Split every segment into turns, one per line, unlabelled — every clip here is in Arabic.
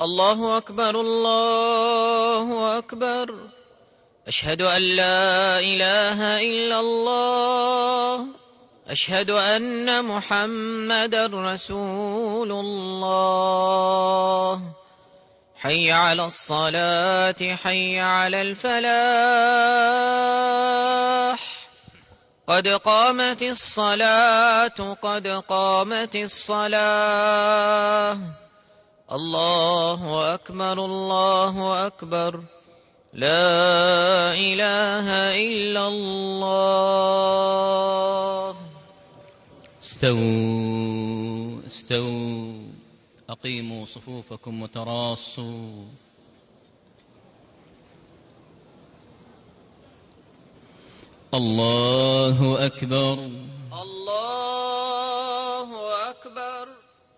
الله أكبر الله أكبر. أشهد أن لا إله إلا الله. أشهد أن محمدا رسول الله. حي على الصلاة حي على الفلاح. قد قامت الصلاة قد قامت الصلاة. الله أكبر الله أكبر. لا إله إلا الله.
استووا استووا، أقيموا صفوفكم وتراصوا. الله أكبر
الله أكبر.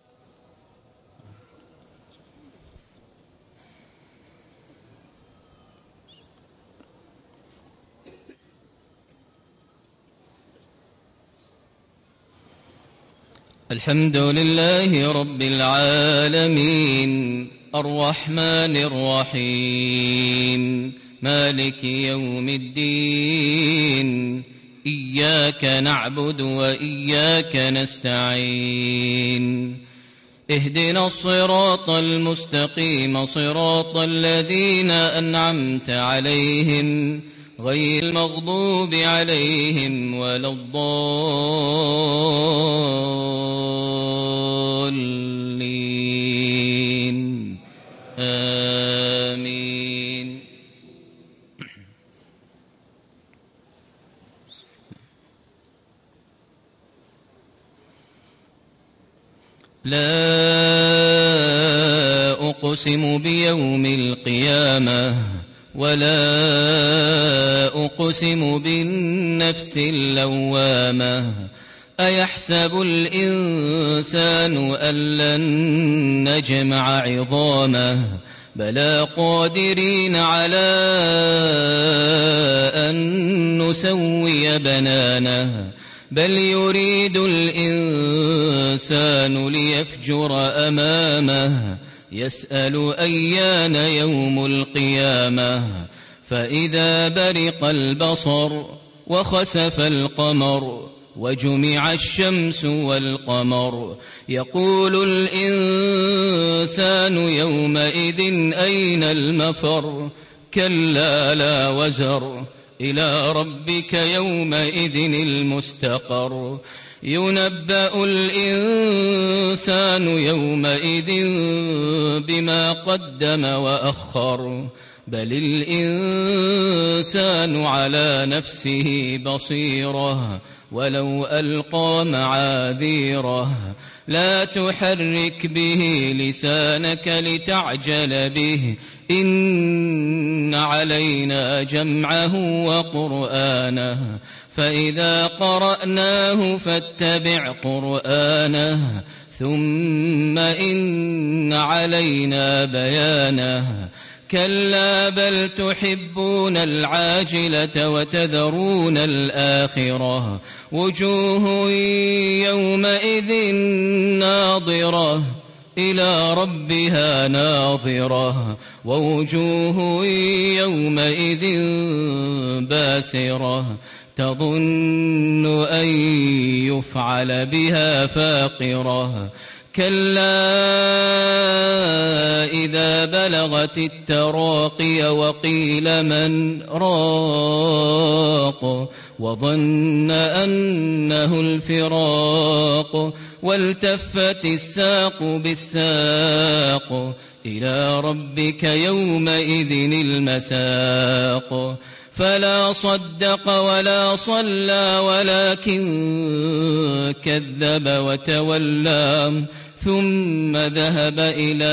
الحمد لله رب العالمين، الرحمن الرحيم، مالك يوم الدين. إياك نعبد وإياك نستعين. اهدنا الصراط المستقيم، صراط الذين أنعمت عليهم، غير المغضوب عليهم ولا الضالين. آمين. لا أقسم بيوم القيامة، ولا أقسم بالنفس اللوامة. أيحسب الإنسان أن لن نجمع عظامه؟ بلى قادرين على أن نسوي بنانه. بل يريد الإنسان ليفجر أمامه. يسأل أيان يوم القيامة. فإذا برق البصر وخسف القمر وجمع الشمس والقمر، يقول الإنسان يومئذ أين المفر؟ كلا لا وزر، إلى ربك يومئذ المستقر. ينبأ الإنسان يومئذ بما قدم وأخر. بل الإنسان على نفسه بصيرة، ولو ألقى معاذيره. لا تحرك به لسانك لتعجل به. إن علينا جمعه وقرآنه، فإذا قرأناه فاتبع قرآنه. ثم إن علينا بيانه. كلا بل تحبون العاجلة وتذرون الآخرة. وجوه يومئذ ناظرة، إلى ربها ناظرة. ووجوه يومئذ باسرة، تظن أن يفعل بها فاقرة. كلا إذا بلغت التراقي وقيل من راق. وظن أنه الفراق. والتفت الساق بالساق. إلى ربك يومئذ المساق. فلا صدق ولا صلى ولكن كذب وتولى. ثم ذهب إلى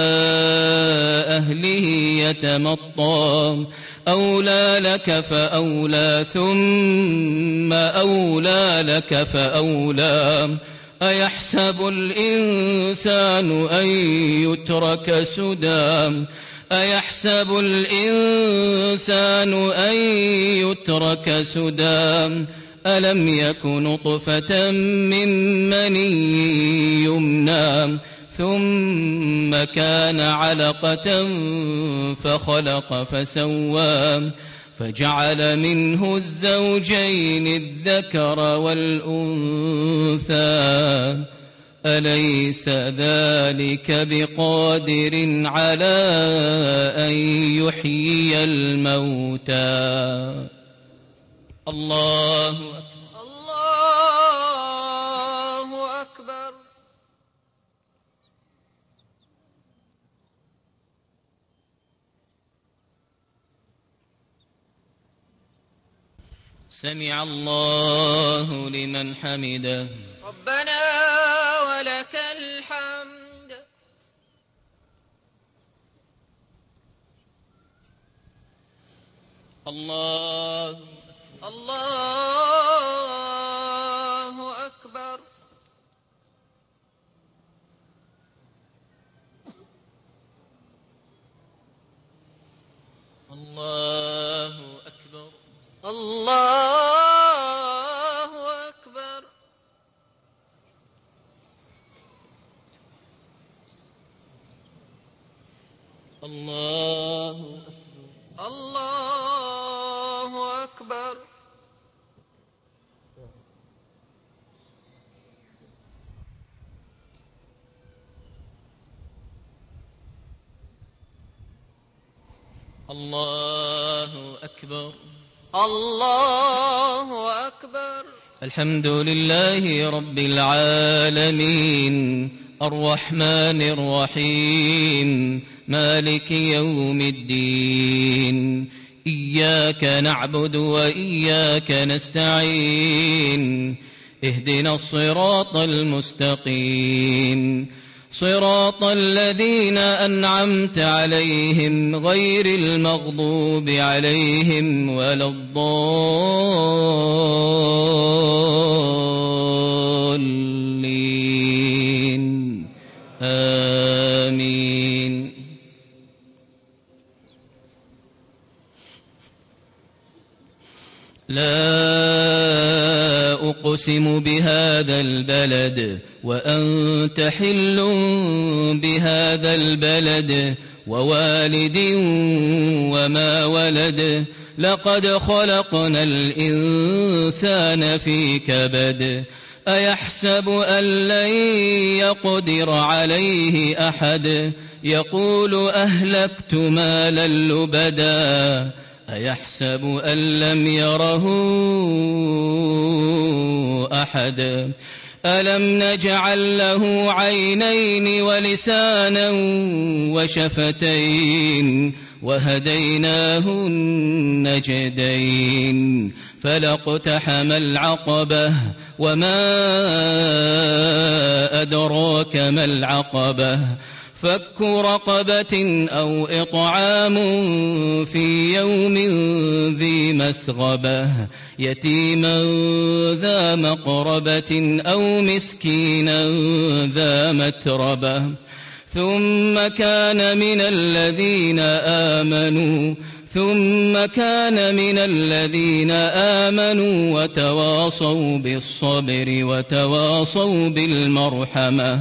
أهله يتمطى. أولى لك فأولى ثم أولى لك فأولى. أيحسب الإنسان أن يترك سدى؟ أيحسب الإنسان أن يترك سدى؟ ألم يك نطفة من مني يمنى ثم كان علقة فخلق فسوى فجعل منه الزوجين الذكر والأنثى أليس ذلك بقادر على أن يحيي الموتى الله
أكبر.
سمع الله لمن حمده
ربنا ولك الحمد.
الله
أكبر.
الله أكبر.
الله أكبر.
الله
أكبر.
الله أكبر.
الله أكبر.
الحمد لله رب العالمين الرحمن الرحيم مالك يوم الدين إياك نعبد وإياك نستعين اهدنا الصراط المستقيم صراط الذين أنعمت عليهم غير المغضوب عليهم ولا الضالين آمين. لا أقسم بهذا البلد وأنت حل بهذا البلد ووالد وما ولد لقد خلقنا الإنسان في كبد أيحسب أن لن يقدر عليه أحد يقول أهلكت مالا لبدا أيحسب أن لم يره أحد ألم نجعل له عينين ولسانا وشفتين وهديناه النجدين فلاقتحم العقبة وما أدراك ما العقبة فك رقبة أو إطعام في يوم ذي مسغبة يتيما ذا مقربة أو مسكينا ذا متربة ثم كان من الذين آمنوا وتواصوا بالصبر وتواصوا بالمرحمة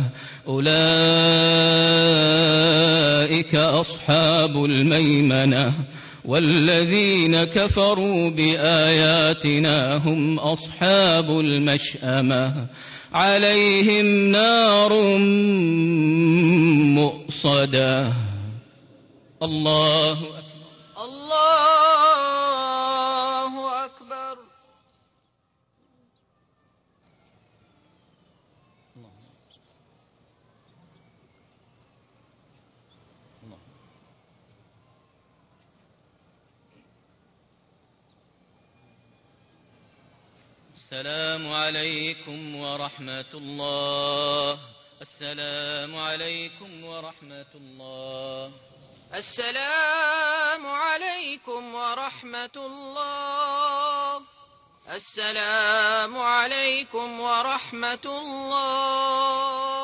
أولئك أصحاب الميمنة والذين كفروا بآياتنا هم أصحاب المشأمة عليهم نار مؤصدة. الله أكبر.
الله أكبر.
السلام عليكم ورحمة الله. السلام عليكم ورحمة الله.
السلام عليكم ورحمة الله. السلام عليكم ورحمة الله.